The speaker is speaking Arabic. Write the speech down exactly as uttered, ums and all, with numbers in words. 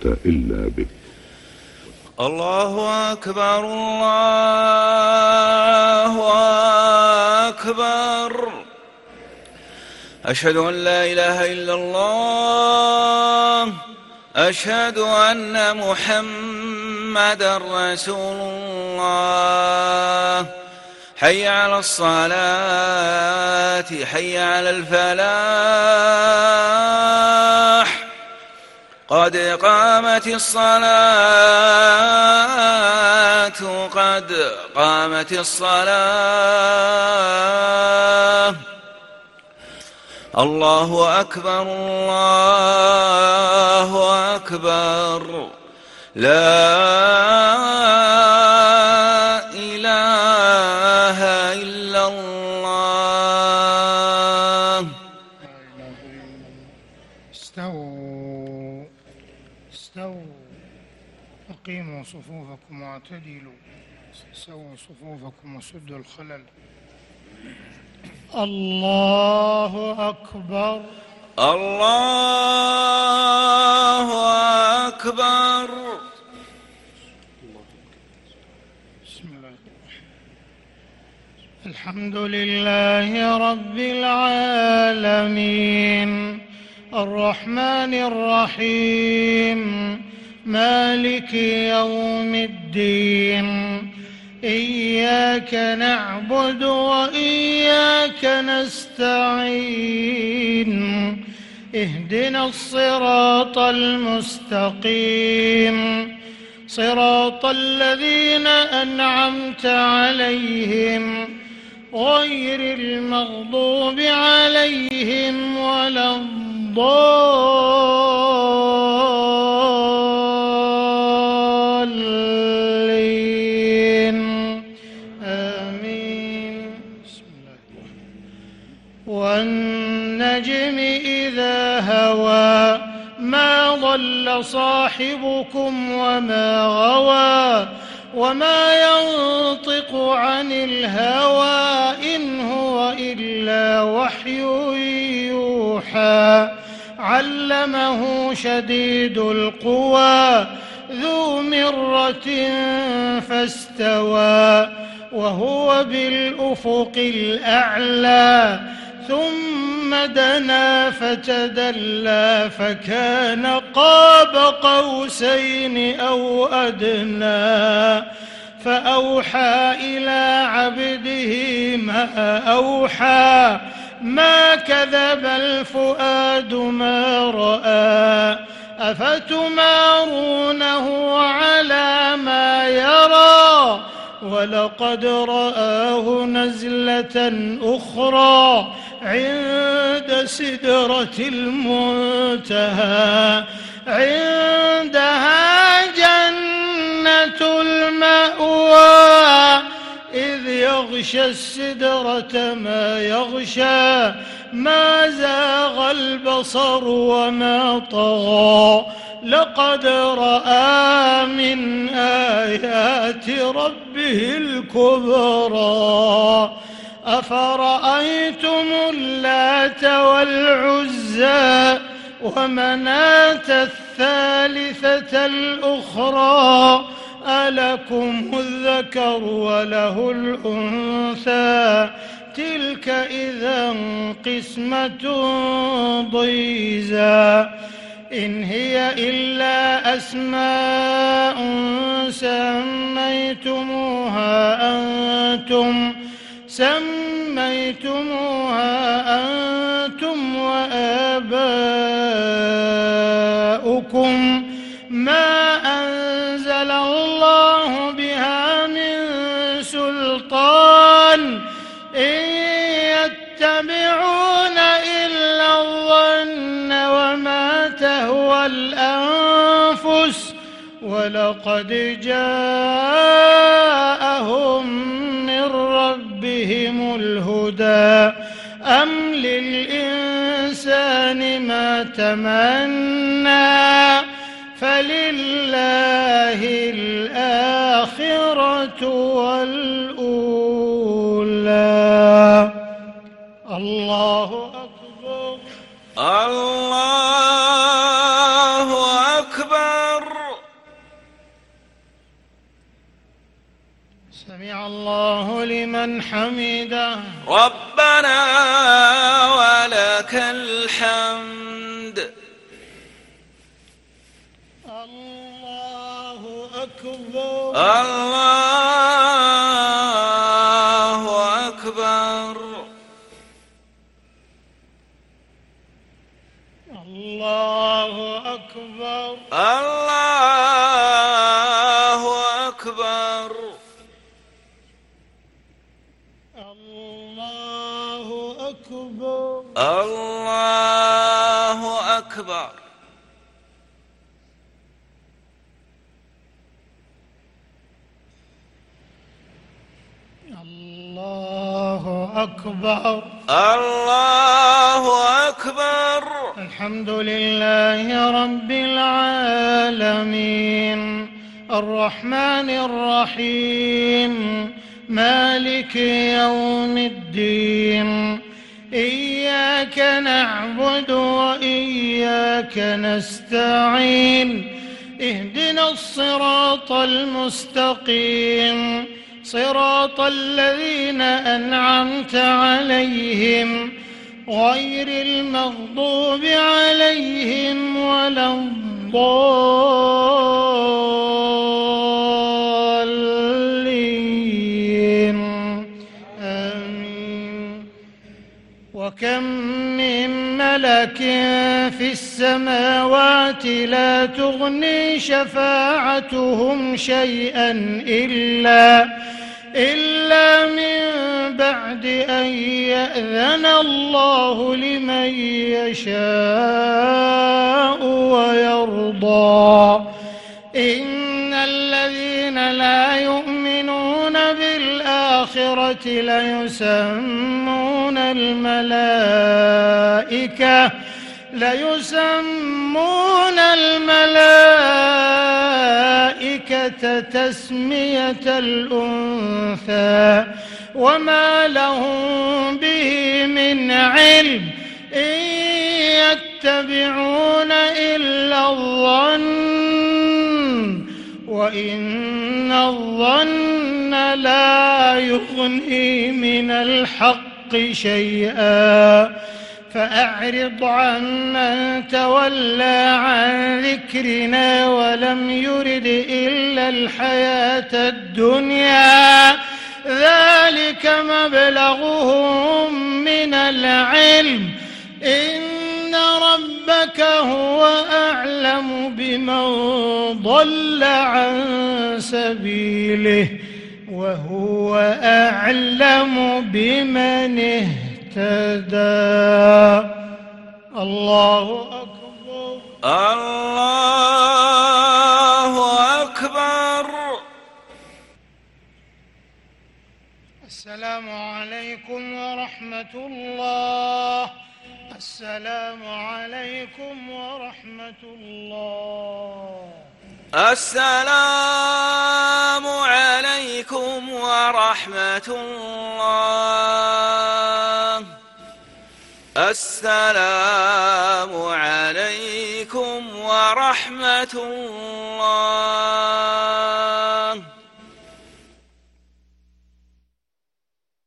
إلا بك. الله أكبر الله أكبر. أشهد أن لا إله إلا الله. أشهد أن محمدا رسول الله. حي على الصلاة حي على الفلاح. قد قامت الصلاة قد قامت الصلاة. الله أكبر الله أكبر. لا إله إلا الله. استووا استووا أقيموا صفوفكم واعتدلوا. سووا صفوفكم وسدوا الخلل. الله أكبر الله أكبر. بسم الله الحمد لله رب العالمين الرحمن الرحيم مالك يوم الدين. إياك نعبد وإياك نستعين. اهدنا الصراط المستقيم صراط الذين أنعمت عليهم غير المغضوب عليهم ولا الضالين. آمين. بسم الله والنجم إذا هوى ما ضل صاحبكم وما غوى وما ينطق عن الهوى إن هو إلا وحي يوحى. علمه شديد القوى ذو مرة فاستوى وهو بالأفق الأعلى. ثم دنا فتدلى فكان قاب قوسين أو أدنى. فأوحى إلى عبده ما أوحى. ما كذب الفؤاد ما رأى. أفتمارونه على ما يرى ولقد رآه نزلة أخرى عند سدرة المنتهى. عندها جنة المأوى إذ يغشى السدرة ما يغشى. ما زاغ البصر وما طغى. لقد رأى من آيات ربه الكبرى. أفرأيتم اللات والعزى ومناة الثالثة الأخرى. ألكم الذكر وله الأنثى. تلك إذا قسمة ضيزى. إن هي إلا أسماء سميتموها أنتم سميتموها أنتم وآباؤكم ما أنزل الله بها من سلطان. إن يتبعون إلا الظن وما تهوى الأنفس ولقد جاءهم من ربهم الهدى. أم للإنسان ما تمنى فلله الآخرة والأولى. الله أكبر الله أكبر. سمع الله لمن حمده. ربنا ولك الحمد. الله أكبر. الله أكبر. الله أكبر. الله أكبر. الله أكبر. الله أكبر. الله أكبر. الله أكبر. الحمد لله رب العالمين الرحمن الرحيم مالك يوم الدين إياك نعبد وإياك نستعين اهدنا الصراط المستقيم صراط الذين أنعمت عليهم غير المغضوب عليهم ولا الضالين آمين. وكم من ملك في السماوات لا تغني شفاعتهم شيئا إلا إلا من بعد أن يأذن الله لمن يشاء ويرضى. إن الذين لا يؤمنون بالآخرة ليسمون الملائكة ليسمون الملائكة تسمية الأنثى وما لهم به من علم إن يتبعون إلا الظن وإن الظن لا يغني من الحق شيئا. فأعرض عمن تولى عن ذكرنا ولم يرد إلا الحياة الدنيا ذلك مبلغهم من العلم إن ربك هو أعلم بمن ضل عن سبيله وهو أعلم بمن اهتدى. الله أكبر. الله أكبر. السلام عليكم ورحمة الله. السلام عليكم ورحمة الله. السلام عليكم ورحمة الله. السلام عليكم ورحمة الله.